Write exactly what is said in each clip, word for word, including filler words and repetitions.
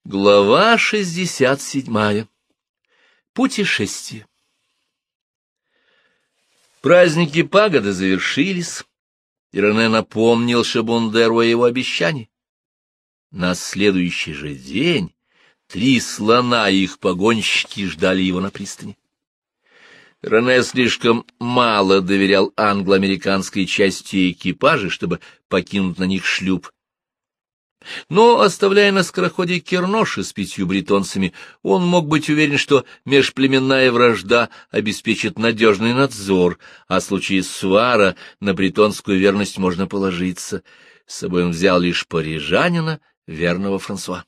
Глава шестьдесят седьмая. Путешествие. Праздники пагоды завершились, и Рене напомнил Шабундеру о его обещании. На следующий же день три слона и их погонщики ждали его на пристани. Рене слишком мало доверял англо-американской части экипажа, чтобы покинуть на них шлюп. Но, оставляя на скороходе Керноша с пятью бретонцами, он мог быть уверен, что межплеменная вражда обеспечит надежный надзор, а в случае свара на бретонскую верность можно положиться. С собой он взял лишь парижанина, верного Франсуа.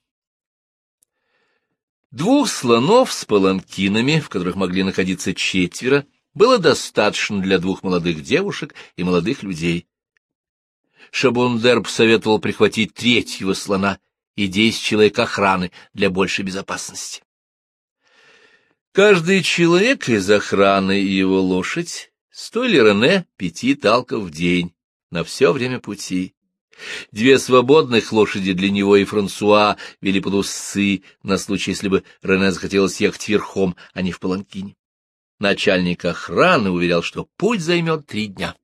Двух слонов с паланкинами, в которых могли находиться четверо, было достаточно для двух молодых девушек и молодых людей. Шабундер посоветовал прихватить третьего слона и десять человек охраны для большей безопасности. Каждый человек из охраны и его лошадь стоили Рене пяти талков в день на все время пути. Две свободных лошади для него и Франсуа вели под усы на случай, если бы Рене захотелось ехать верхом, а не в паланкине. Начальник охраны уверял, что путь займет три дня.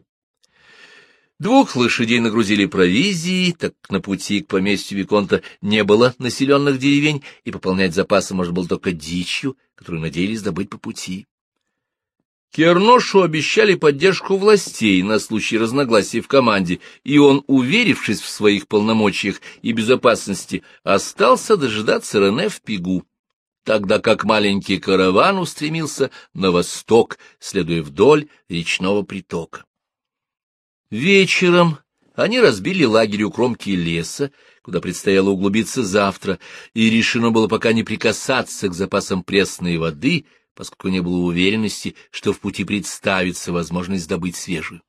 Двух лошадей нагрузили провизией, так как на пути к поместью виконта не было населенных деревень, и пополнять запасы можно было только дичью, которую надеялись добыть по пути. Керношу обещали поддержку властей на случай разногласий в команде, и он, уверившись в своих полномочиях и безопасности, остался дожидаться Рене в Пигу, тогда как маленький караван устремился на восток, следуя вдоль речного притока. Вечером они разбили лагерь у кромки леса, куда предстояло углубиться завтра, и решено было пока не прикасаться к запасам пресной воды, поскольку не было уверенности, что в пути представится возможность добыть свежую.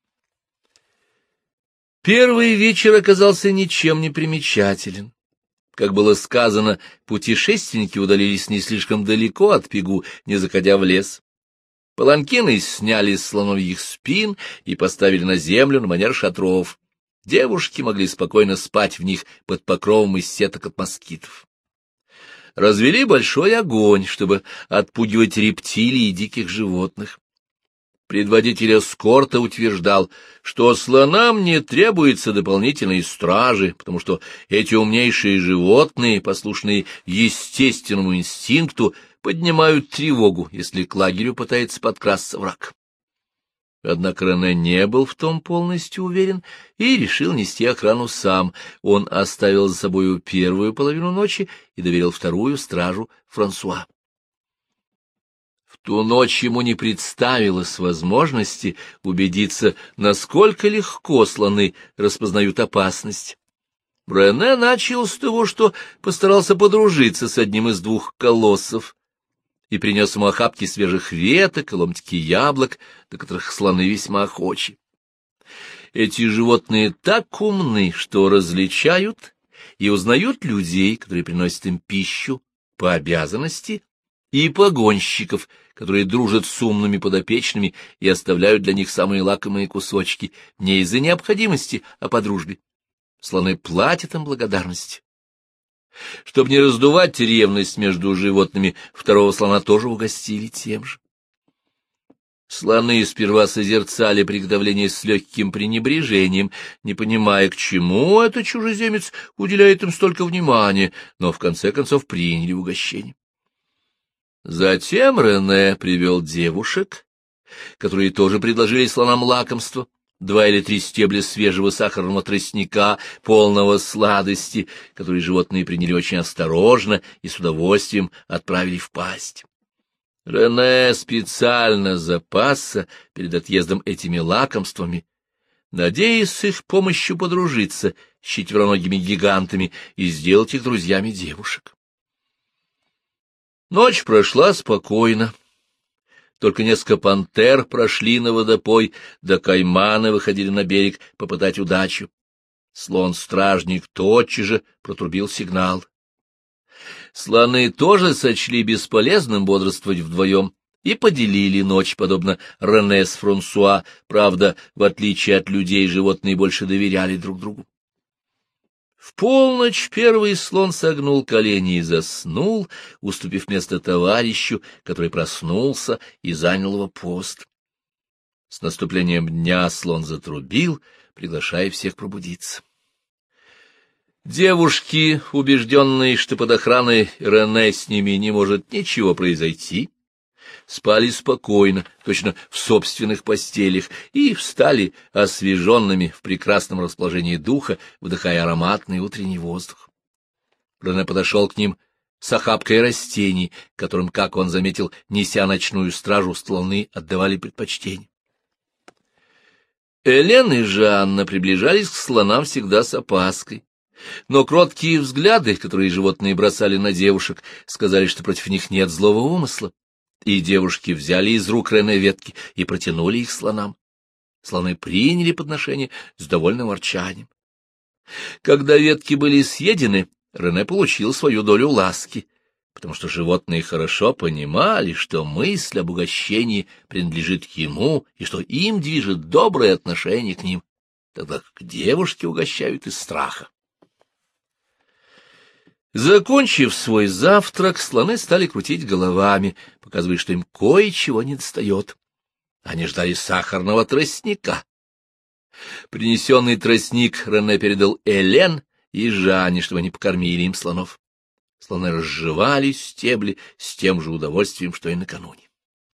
Первый вечер оказался ничем не примечателен. Как было сказано, путешественники удалились не слишком далеко от Пигу, не заходя в лес. Паланкины сняли с слоновьих спин и поставили на землю на манер шатров. Девушки могли спокойно спать в них под покровом из сеток от москитов. Развели большой огонь, чтобы отпугивать рептилий и диких животных. Предводитель эскорта утверждал, что слонам не требуется дополнительной стражи, потому что эти умнейшие животные, послушные естественному инстинкту, поднимают тревогу, если к лагерю пытается подкрасться враг. Однако Рене не был в том полностью уверен и решил нести охрану сам. Он оставил за собою первую половину ночи и доверил вторую стражу Франсуа. В ту ночь ему не представилось возможности убедиться, насколько легко слоны распознают опасность. Рене начал с того, что постарался подружиться с одним из двух колоссов и принес ему охапки свежих веток и ломтики яблок, до которых слоны весьма охочи. Эти животные так умны, что различают и узнают людей, которые приносят им пищу по обязанности, и погонщиков, которые дружат с умными подопечными и оставляют для них самые лакомые кусочки, не из-за необходимости, а по дружбе. Слоны платят им благодарность. Чтобы не раздувать ревность между животными, второго слона тоже угостили тем же. Слоны сперва созерцали приготовление с легким пренебрежением, не понимая, к чему этот чужеземец уделяет им столько внимания, но в конце концов приняли угощение. Затем Рене привел девушек, которые тоже предложили слонам лакомство. Два или три стебля свежего сахарного тростника, полного сладости, которые животные приняли очень осторожно и с удовольствием отправили в пасть. Рене специально запасся перед отъездом этими лакомствами, надеясь с их помощью подружиться с четвероногими гигантами и сделать их друзьями девушек. Ночь прошла спокойно. Только несколько пантер прошли на водопой, да кайманы выходили на берег попытать удачу. Слон-стражник тотчас же протрубил сигнал. Слоны тоже сочли бесполезным бодрствовать вдвоем и поделили ночь, подобно Рене с Франсуа. Правда, в отличие от людей, животные больше доверяли друг другу. В полночь первый слон согнул колени и заснул, уступив место товарищу, который проснулся и занял его пост. С наступлением дня слон затрубил, приглашая всех пробудиться. Девушки, убежденные, что под охраной Рене с ними не может ничего произойти, спали спокойно, точно в собственных постелях, и встали освеженными в прекрасном расположении духа, вдыхая ароматный утренний воздух. Рене подошел к ним с охапкой растений, которым, как он заметил, неся ночную стражу, слоны отдавали предпочтение. Элен и Жанна приближались к слонам всегда с опаской, но кроткие взгляды, которые животные бросали на девушек, сказали, что против них нет злого умысла, и девушки взяли из рук Рене ветки и протянули их слонам. Слоны приняли подношение с довольным ворчанием. Когда ветки были съедены, Рене получил свою долю ласки, потому что животные хорошо понимали, что мысль об угощении принадлежит ему и что им движет доброе отношение к ним, тогда как девушки угощают из страха. Закончив свой завтрак, слоны стали крутить головами, показывая, что им кое-чего недостает. Они ждали сахарного тростника. Принесенный тростник Рене передал Элен и Жанне, чтобы они покормили им слонов. Слоны разжевали стебли с тем же удовольствием, что и накануне.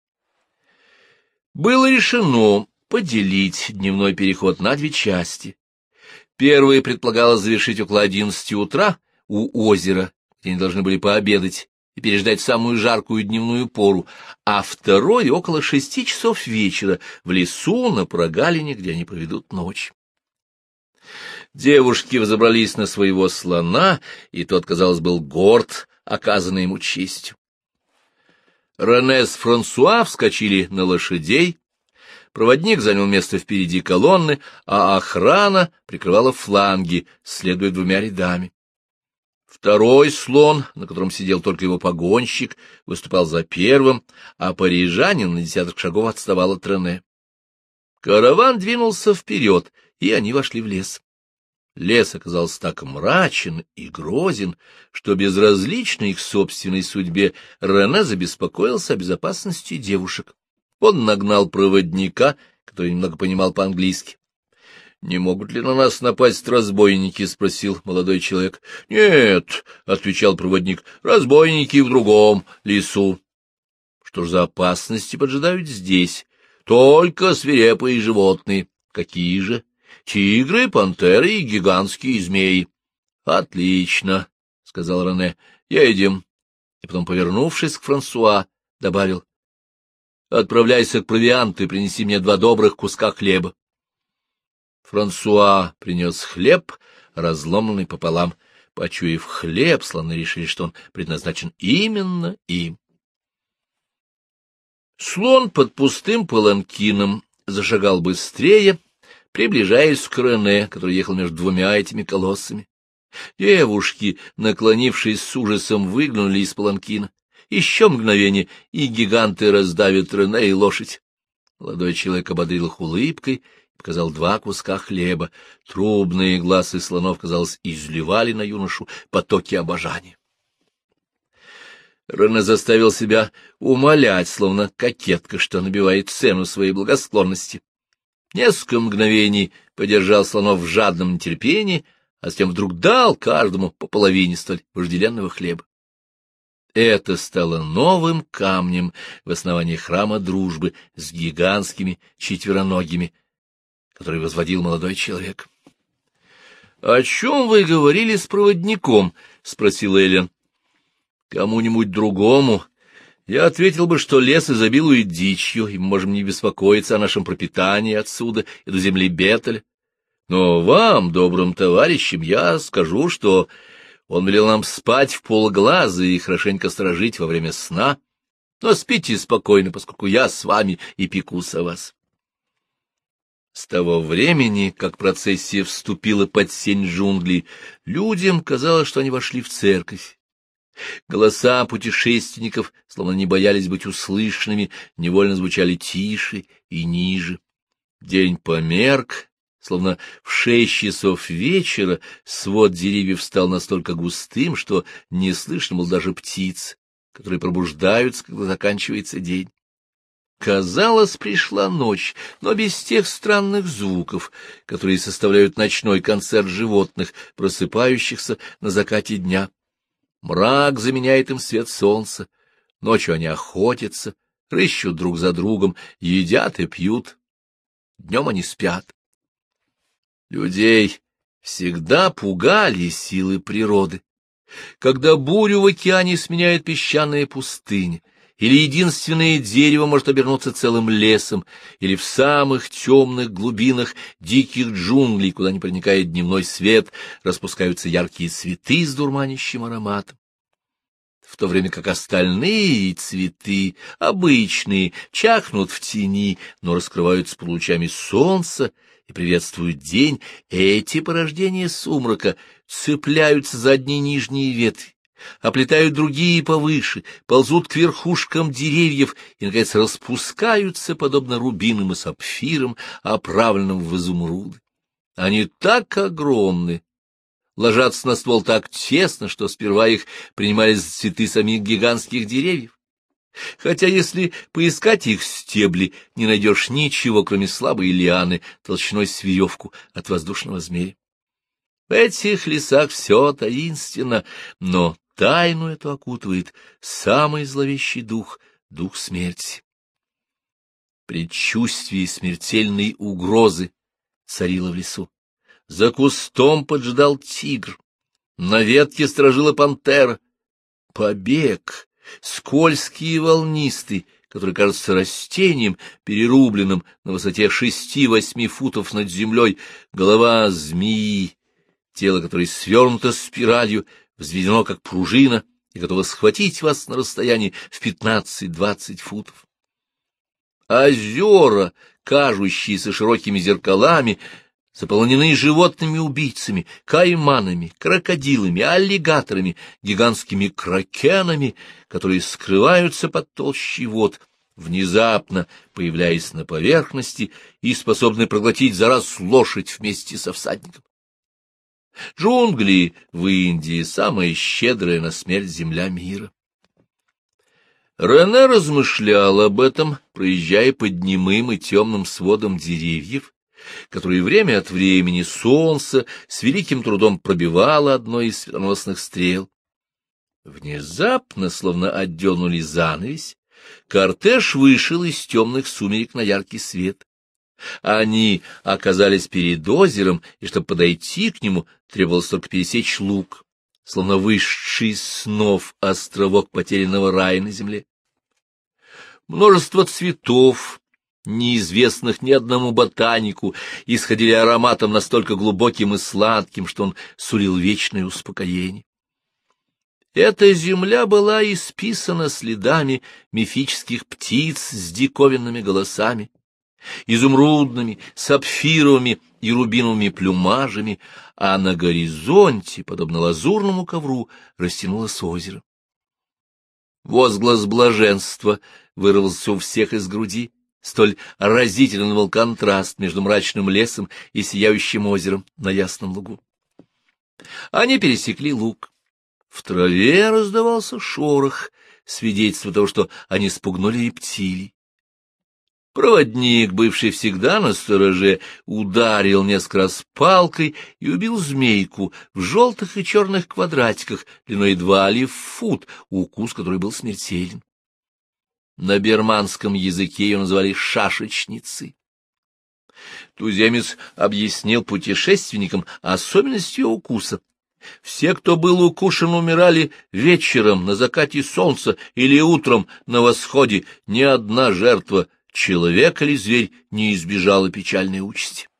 Было решено поделить дневной переход на две части. Первая предполагалось завершить около одиннадцати утра у озера, где они должны были пообедать и переждать самую жаркую дневную пору, а второй — около шести часов вечера в лесу на прогалине, где они проведут ночь. Девушки взобрались на своего слона, и тот, казалось, был горд оказанной ему честью. Рене с Франсуа вскочили на лошадей, проводник занял место впереди колонны, а охрана прикрывала фланги, следуя двумя рядами. Второй слон, на котором сидел только его погонщик, выступал за первым, а парижанин на десяток шагов отставал от Рене. Караван двинулся вперед, и они вошли в лес. Лес оказался так мрачен и грозен, что безразлично их собственной судьбе Рене забеспокоился о безопасности девушек. Он нагнал проводника, который немного понимал по-английски. — Не могут ли на нас напасть разбойники? — спросил молодой человек. — Нет, — отвечал проводник, — разбойники в другом лесу. — Что ж за опасности поджидают здесь? — Только свирепые животные. — Какие же? — Тигры, пантеры и гигантские змеи. — Отлично, — сказал Рене. — Едем. И потом, повернувшись к Франсуа, добавил: — Отправляйся к провианту и принеси мне два добрых куска хлеба. Франсуа принес хлеб, разломанный пополам. Почуяв хлеб, слоны решили, что он предназначен именно им. Слон под пустым паланкином зашагал быстрее, приближаясь к Рене, который ехал между двумя этими колоссами. Девушки, наклонившись с ужасом, выглянули из паланкина. Еще мгновение, и гиганты раздавят Рене и лошадь. Молодой человек ободрил их улыбкой, показал два куска хлеба. Трубные глаза слонов, казалось, изливали на юношу потоки обожания. Рене заставил себя умолять, словно кокетка, что набивает цену своей благосклонности. Несколько мгновений подержал слонов в жадном нетерпении, а затем вдруг дал каждому по половине столь вожделенного хлеба. Это стало новым камнем в основании храма дружбы с гигантскими четвероногими, который возводил молодой человек. — О чем вы говорили с проводником? — спросила Элен. — Кому-нибудь другому. Я ответил бы, что лес изобилует дичью, и мы можем не беспокоиться о нашем пропитании отсюда и до земли Бетеля. Но вам, добрым товарищам, я скажу, что он велел нам спать в полглаза и хорошенько сторожить во время сна. Но спите спокойно, поскольку я с вами и пекусь о вас. С того времени, как процессия вступила под сень джунглей, людям казалось, что они вошли в церковь. Голоса путешественников, словно не боялись быть услышанными, невольно звучали тише и ниже. День померк, Словно в шесть часов вечера свод деревьев стал настолько густым, что не слышно было даже птиц, которые пробуждаются, когда заканчивается день. Казалось, пришла ночь, но без тех странных звуков, которые составляют ночной концерт животных, просыпающихся на закате дня. Мрак заменяет им свет солнца, ночью они охотятся, рыщут друг за другом, едят и пьют. Днем они спят. Людей всегда пугали силы природы. Когда бурю в океане сменяет песчаная пустыня, или единственное дерево может обернуться целым лесом, или в самых темных глубинах диких джунглей, куда не проникает дневной свет, распускаются яркие цветы с дурманящим ароматом. В то время как остальные цветы, обычные, чахнут в тени, но раскрываются под лучами солнца и приветствуют день, эти порождения сумрака цепляются за одни нижние ветви, оплетают другие повыше, ползут к верхушкам деревьев и, наконец, распускаются, подобно рубинам и сапфирам, оправленным в изумруды. Они так огромны, ложатся на ствол так тесно, что сперва их принимали за цветы самих гигантских деревьев. Хотя если поискать их стебли, не найдешь ничего, кроме слабой лианы, толщиной с веревку от воздушного змея. В этих лесах все таинственно, но тайну эту окутывает самый зловещий дух — дух смерти. Предчувствие смертельной угрозы царило в лесу. За кустом поджидал тигр, на ветке сторожила пантера. Побег, скользкий и волнистый, который кажется растением, перерубленным на высоте шести-восьми футов над землей, голова змеи, тело которой свернуто спиралью, взведено как пружина и готово схватить вас на расстоянии в пятнадцать-двадцать футов. Озера, кажущиеся широкими зеркалами, заполнены животными-убийцами, кайманами, крокодилами, аллигаторами, гигантскими кракенами, которые скрываются под толщей вод, внезапно появляясь на поверхности и способны проглотить за раз лошадь вместе со всадником. Джунгли в Индии — самая щедрая на смерть земля мира. Рене размышлял об этом, проезжая под немым и темным сводом деревьев, которые время от времени солнце с великим трудом пробивало одной из светоносных стрел. Внезапно, словно отдернули занавесь, кортеж вышел из темных сумерек на яркий свет. Они оказались перед озером, и чтобы подойти к нему, требовалось только пересечь луг, словно высший из снов островок потерянного рая на земле. Множество цветов, неизвестных ни одному ботанику, исходили ароматом настолько глубоким и сладким, что он сулил вечное успокоение. Эта земля была исписана следами мифических птиц с диковинными голосами, изумрудными, сапфировыми и рубиновыми плюмажами, а на горизонте, подобно лазурному ковру, растянулось озеро. Возглас блаженства вырвался у всех из груди. Столь разителен был контраст между мрачным лесом и сияющим озером на ясном лугу. Они пересекли луг. В траве раздавался шорох, свидетельство того, что они спугнули рептилий. Проводник, бывший всегда на стороже, ударил несколько раз палкой и убил змейку в желтых и черных квадратиках длиной два ли в фут, укус которой был смертелен. На берманском языке ее называли шашечницей. Туземец объяснил путешественникам особенность ее укуса. Все, кто был укушен, умирали вечером на закате солнца или утром на восходе. Ни одна жертва, человек или зверь, не избежала печальной участи.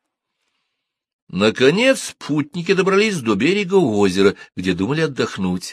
Наконец путники добрались до берега озера, где думали отдохнуть.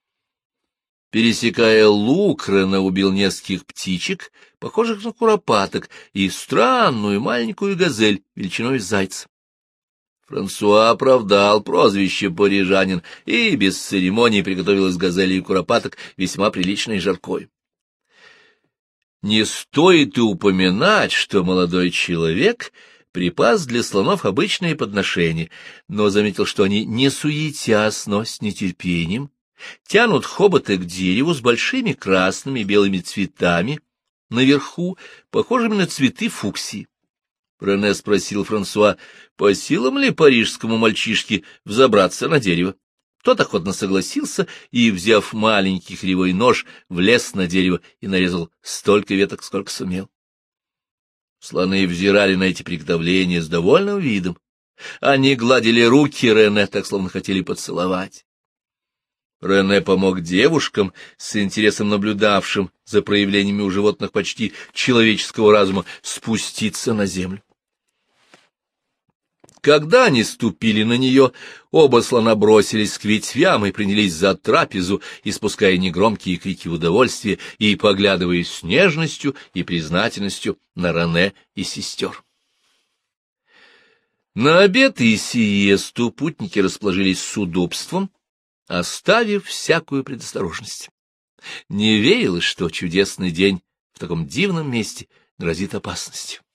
Пересекая луг, Рене убил нескольких птичек, похожих на куропаток, и странную маленькую газель величиной с зайца. Франсуа оправдал прозвище парижанин и без церемоний приготовил из газели и куропаток весьма приличное жаркое. Не стоит и упоминать, что молодой человек припас для слонов обычные подношения, но заметил, что они не суетясь, но с нетерпением тянут хоботы к дереву с большими красными и белыми цветами наверху, похожими на цветы фуксии. Рене спросил Франсуа, по силам ли парижскому мальчишке взобраться на дерево. Тот охотно согласился и, взяв маленький кривой нож, влез на дерево и нарезал столько веток, сколько сумел. Слоны взирали на эти приготовления с довольным видом. Они гладили руки Рене, так словно хотели поцеловать. Рене помог девушкам, с интересом наблюдавшим за проявлениями у животных почти человеческого разума, спуститься на землю. Когда они ступили на нее, оба слона бросились к ветвям и принялись за трапезу, испуская негромкие крики удовольствия и поглядывая с нежностью и признательностью на Рене и сестер. На обед и сиесту путники расположились с удобством, оставив всякую предосторожность. Не верилось, что чудесный день в таком дивном месте грозит опасностью.